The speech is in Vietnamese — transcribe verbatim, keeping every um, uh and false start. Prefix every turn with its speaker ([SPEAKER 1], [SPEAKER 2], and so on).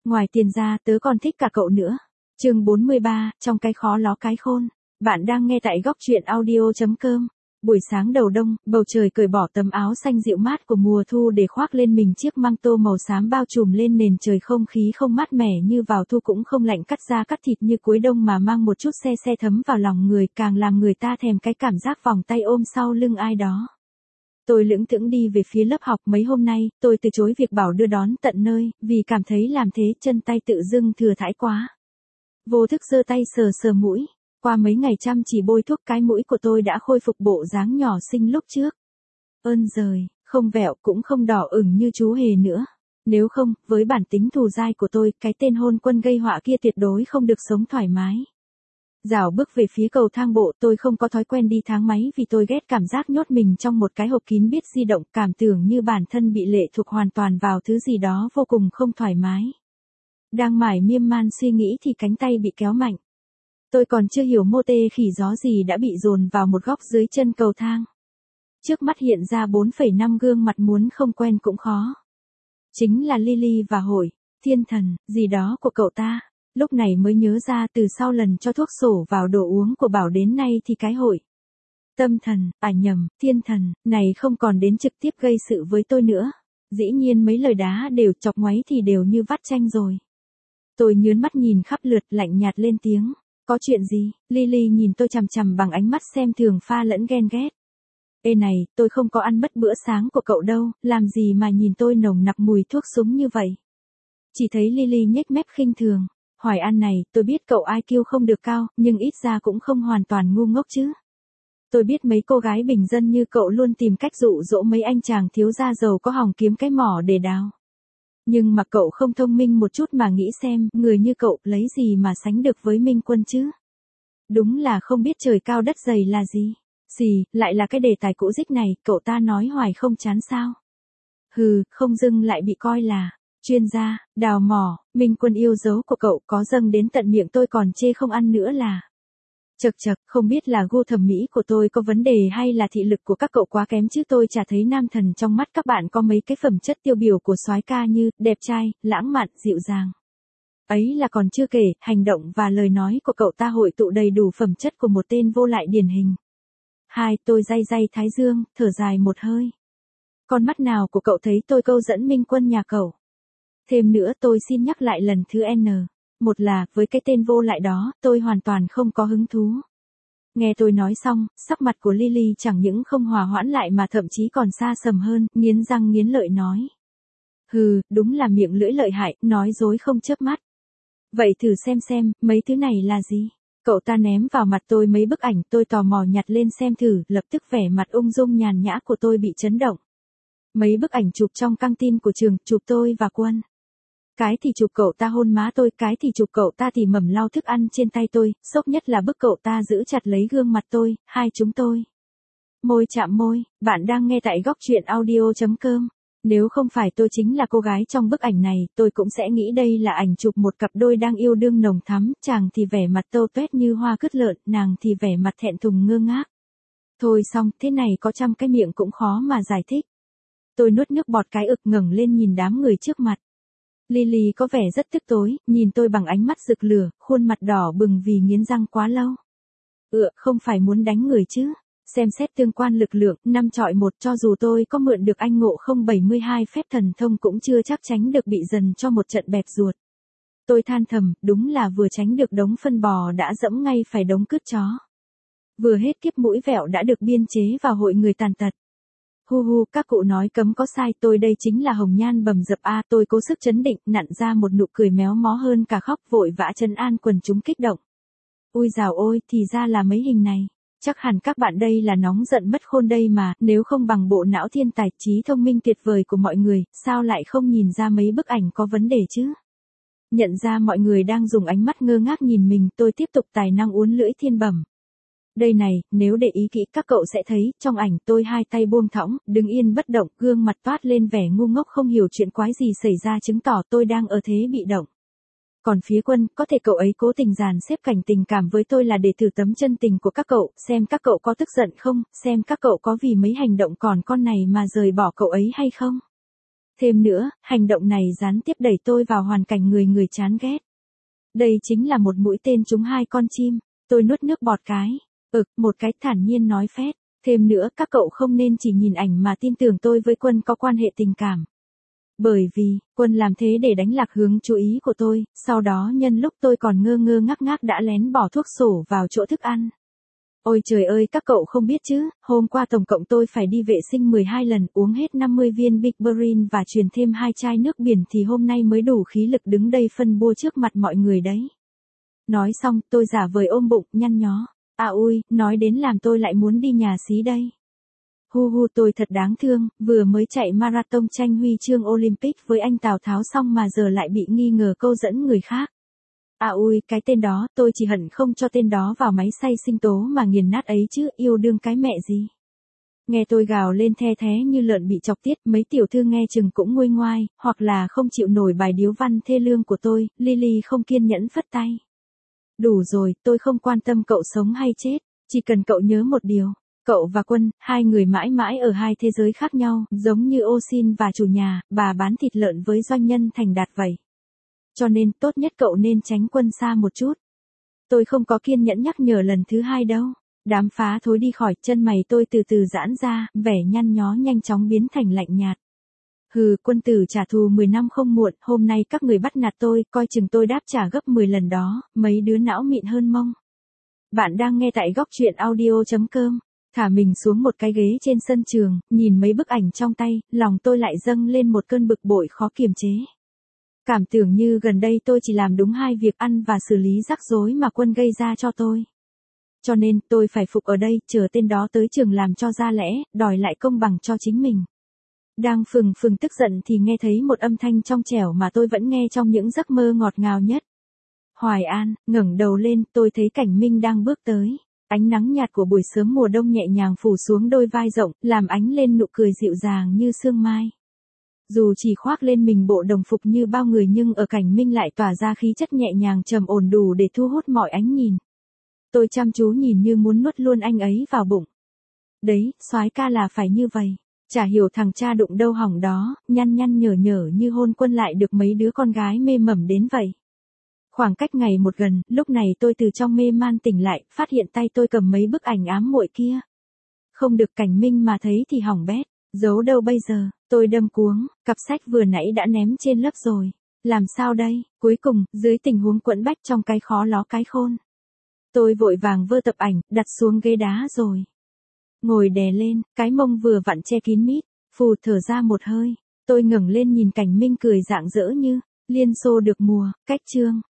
[SPEAKER 1] Ngoài tiền ra tớ còn thích cả cậu nữa. Chương bốn mươi ba, trong cái khó ló cái khôn. Bạn đang nghe tại góc truyện audio chấm com. Buổi sáng đầu đông, bầu trời cởi bỏ tấm áo xanh dịu mát của mùa thu để khoác lên mình chiếc măng tô màu xám bao trùm lên nền trời, không khí không mát mẻ như vào thu cũng không lạnh cắt da cắt thịt như cuối đông mà mang một chút se se thấm vào lòng người, càng làm người ta thèm cái cảm giác vòng tay ôm sau lưng ai đó. Tôi lững thững đi về phía lớp học. Mấy hôm nay, tôi từ chối việc bảo đưa đón tận nơi, vì cảm thấy làm thế chân tay tự dưng thừa thãi quá. Vô thức giơ tay sờ sờ mũi. Qua mấy ngày chăm chỉ bôi thuốc, cái mũi của tôi đã khôi phục bộ dáng nhỏ xinh lúc trước. Ơn giời, không vẹo cũng không đỏ ửng như chú hề nữa. Nếu không, với bản tính thù dai của tôi, cái tên hôn quân gây họa kia tuyệt đối không được sống thoải mái. Dạo bước về phía cầu thang bộ, tôi không có thói quen đi thang máy vì tôi ghét cảm giác nhốt mình trong một cái hộp kín biết di động, cảm tưởng như bản thân bị lệ thuộc hoàn toàn vào thứ gì đó vô cùng không thoải mái. Đang mải miên man suy nghĩ thì cánh tay bị kéo mạnh. Tôi còn chưa hiểu mô tê khỉ gió gì đã bị dồn vào một góc dưới chân cầu thang. Trước mắt hiện ra bốn phẩy năm gương mặt muốn không quen cũng khó. Chính là Lily và Hội, thiên thần, gì đó của cậu ta. Lúc này mới nhớ ra từ sau lần cho thuốc sổ vào đồ uống của Bảo đến nay thì cái Hội tâm thần, à nhầm, thiên thần, này không còn đến trực tiếp gây sự với tôi nữa. Dĩ nhiên mấy lời đá đều chọc ngoáy thì đều như vắt chanh rồi. Tôi nhớn mắt nhìn khắp lượt, lạnh nhạt lên tiếng. Có chuyện gì? Lily nhìn tôi chằm chằm bằng ánh mắt xem thường pha lẫn ghen ghét. Ê này, tôi không có ăn mất bữa sáng của cậu đâu, làm gì mà nhìn tôi nồng nặc mùi thuốc súng như vậy? Chỉ thấy Lily nhếch mép khinh thường. Hoài An này, tôi biết cậu i kiu không được cao, nhưng ít ra cũng không hoàn toàn ngu ngốc chứ. Tôi biết mấy cô gái bình dân như cậu luôn tìm cách dụ dỗ mấy anh chàng thiếu gia giàu có hòng kiếm cái mỏ để đào. Nhưng mà cậu không thông minh một chút mà nghĩ xem, người như cậu lấy gì mà sánh được với Minh Quân chứ? Đúng là không biết trời cao đất dày là gì. Xì, lại là cái đề tài cũ dích này, cậu ta nói hoài không chán sao? Hừ, không dưng lại bị coi là chuyên gia, đào mỏ. Minh Quân yêu dấu của cậu có dâng đến tận miệng tôi còn chê không ăn nữa là. Chật chật, không biết là gu thẩm mỹ của tôi có vấn đề hay là thị lực của các cậu quá kém chứ tôi chả thấy nam thần trong mắt các bạn có mấy cái phẩm chất tiêu biểu của soái ca như đẹp trai, lãng mạn, dịu dàng. Ấy là còn chưa kể, hành động và lời nói của cậu ta hội tụ đầy đủ phẩm chất của một tên vô lại điển hình. Hai, tôi day day thái dương, thở dài một hơi. Con mắt nào của cậu thấy tôi câu dẫn Minh Quân nhà cậu? Thêm nữa tôi xin nhắc lại lần thứ N. Một là, với cái tên vô lại đó, tôi hoàn toàn không có hứng thú. Nghe tôi nói xong, sắc mặt của Lily chẳng những không hòa hoãn lại mà thậm chí còn xa sầm hơn, nghiến răng nghiến lợi nói. Hừ, đúng là miệng lưỡi lợi hại, nói dối không chớp mắt. Vậy thử xem xem, mấy thứ này là gì? Cậu ta ném vào mặt tôi mấy bức ảnh, tôi tò mò nhặt lên xem thử, lập tức vẻ mặt ung dung nhàn nhã của tôi bị chấn động. Mấy bức ảnh chụp trong căng tin của trường, chụp tôi và Quân. Cái thì chụp cậu ta hôn má tôi, cái thì chụp cậu ta thì mầm lau thức ăn trên tay tôi, sốc nhất là bức cậu ta giữ chặt lấy gương mặt tôi, hai chúng tôi. Môi chạm môi, bạn đang nghe tại góc truyện audio chấm com. Nếu không phải tôi chính là cô gái trong bức ảnh này, tôi cũng sẽ nghĩ đây là ảnh chụp một cặp đôi đang yêu đương nồng thắm, chàng thì vẻ mặt tâu tuét như hoa cứt lợn, nàng thì vẻ mặt thẹn thùng ngơ ngác. Thôi xong, thế này có trăm cái miệng cũng khó mà giải thích. Tôi nuốt nước bọt cái ực ngẩng lên nhìn đám người trước mặt. Lily có vẻ rất tức tối, nhìn tôi bằng ánh mắt rực lửa, khuôn mặt đỏ bừng vì nghiến răng quá lâu. Ừ, không phải muốn đánh người chứ. Xem xét tương quan lực lượng, năm chọi một, cho dù tôi có mượn được anh Ngộ không bảy mươi hai phép thần thông cũng chưa chắc tránh được bị dần cho một trận bẹt ruột. Tôi than thầm, đúng là vừa tránh được đống phân bò đã dẫm ngay phải đống cứt chó. Vừa hết kiếp mũi vẹo đã được biên chế vào hội người tàn tật. Hu hu, các cụ nói cấm có sai, tôi đây chính là hồng nhan bầm dập a. Tôi cố sức trấn định, nặn ra một nụ cười méo mó hơn cả khóc, vội vã trấn an quần chúng kích động. Ui dào ôi, thì ra là mấy hình này. Chắc hẳn các bạn đây là nóng giận mất khôn đây mà, nếu không bằng bộ não thiên tài trí thông minh tuyệt vời của mọi người, sao lại không nhìn ra mấy bức ảnh có vấn đề chứ? Nhận ra mọi người đang dùng ánh mắt ngơ ngác nhìn mình, tôi tiếp tục tài năng uốn lưỡi thiên bẩm. Đây này, nếu để ý kỹ các cậu sẽ thấy, trong ảnh tôi hai tay buông thõng, đứng yên bất động, gương mặt toát lên vẻ ngu ngốc không hiểu chuyện quái gì xảy ra, chứng tỏ tôi đang ở thế bị động. Còn phía Quân, có thể cậu ấy cố tình dàn xếp cảnh tình cảm với tôi là để thử tấm chân tình của các cậu, xem các cậu có tức giận không, xem các cậu có vì mấy hành động còn con này mà rời bỏ cậu ấy hay không. Thêm nữa, hành động này gián tiếp đẩy tôi vào hoàn cảnh người người chán ghét. Đây chính là một mũi tên trúng hai con chim. Tôi nuốt nước bọt cái. Ực, một cái thản nhiên nói phét. Thêm nữa, các cậu không nên chỉ nhìn ảnh mà tin tưởng tôi với Quân có quan hệ tình cảm. Bởi vì, Quân làm thế để đánh lạc hướng chú ý của tôi, sau đó nhân lúc tôi còn ngơ ngơ ngác ngác đã lén bỏ thuốc sổ vào chỗ thức ăn. Ôi trời ơi, các cậu không biết chứ, hôm qua tổng cộng tôi phải đi vệ sinh mười hai lần, uống hết năm mươi viên Big Brain và truyền thêm hai chai nước biển thì hôm nay mới đủ khí lực đứng đây phân bua trước mặt mọi người đấy. Nói xong, tôi giả vời ôm bụng, nhăn nhó. À ui, nói đến làm tôi lại muốn đi nhà xí đây. Hu hu, tôi thật đáng thương, vừa mới chạy marathon tranh huy chương Olympic với anh Tào Tháo xong mà giờ lại bị nghi ngờ câu dẫn người khác. À ui, cái tên đó, tôi chỉ hận không cho tên đó vào máy xay sinh tố mà nghiền nát ấy chứ, yêu đương cái mẹ gì. Nghe tôi gào lên the thé như lợn bị chọc tiết, mấy tiểu thư nghe chừng cũng nguôi ngoai, hoặc là không chịu nổi bài điếu văn thê lương của tôi, Lily không kiên nhẫn phất tay. Đủ rồi, tôi không quan tâm cậu sống hay chết, chỉ cần cậu nhớ một điều. Cậu và Quân, hai người mãi mãi ở hai thế giới khác nhau, giống như ô xin và chủ nhà, bà bán thịt lợn với doanh nhân thành đạt vậy. Cho nên, tốt nhất cậu nên tránh Quân xa một chút. Tôi không có kiên nhẫn nhắc nhở lần thứ hai đâu. Đám phá thối đi khỏi, chân mày tôi từ từ giãn ra, vẻ nhăn nhó nhanh chóng biến thành lạnh nhạt. Hừ, Quân tử trả thù mười năm không muộn, hôm nay các người bắt nạt tôi, coi chừng tôi đáp trả gấp mười lần đó, mấy đứa não mịn hơn mông. Bạn đang nghe tại góc truyện audio chấm com. Thả mình xuống một cái ghế trên sân trường, nhìn mấy bức ảnh trong tay, lòng tôi lại dâng lên một cơn bực bội khó kiềm chế. Cảm tưởng như gần đây tôi chỉ làm đúng hai việc ăn và xử lý rắc rối mà Quân gây ra cho tôi. Cho nên, tôi phải phục ở đây, chờ tên đó tới trường làm cho ra lẽ, đòi lại công bằng cho chính mình. Đang phừng phừng tức giận thì nghe thấy một âm thanh trong trẻo mà tôi vẫn nghe trong những giấc mơ ngọt ngào nhất. Hoài An, ngẩng đầu lên, tôi thấy Cảnh Minh đang bước tới. Ánh nắng nhạt của buổi sớm mùa đông nhẹ nhàng phủ xuống đôi vai rộng, làm ánh lên nụ cười dịu dàng như sương mai. Dù chỉ khoác lên mình bộ đồng phục như bao người nhưng ở Cảnh Minh lại tỏa ra khí chất nhẹ nhàng trầm ổn đủ để thu hút mọi ánh nhìn. Tôi chăm chú nhìn như muốn nuốt luôn anh ấy vào bụng. Đấy, soái ca là phải như vậy. Chả hiểu thằng cha đụng đâu hỏng đó, nhăn nhăn nhở nhở như hôn Quân lại được mấy đứa con gái mê mẩm đến vậy. Khoảng cách ngày một gần, lúc này tôi từ trong mê man tỉnh lại, phát hiện tay tôi cầm mấy bức ảnh ám muội kia. Không được Cảnh Minh mà thấy thì hỏng bét, giấu đâu bây giờ, tôi đâm cuống, cặp sách vừa nãy đã ném trên lớp rồi. Làm sao đây, cuối cùng, dưới tình huống quẫn bách trong cái khó ló cái khôn. Tôi vội vàng vơ tập ảnh, đặt xuống ghế đá rồi. Ngồi đè lên, cái mông vừa vặn che kín mít, phù thở ra một hơi. Tôi ngẩng lên nhìn Cảnh Minh cười rạng rỡ như, liên xô được mùa, cách chương.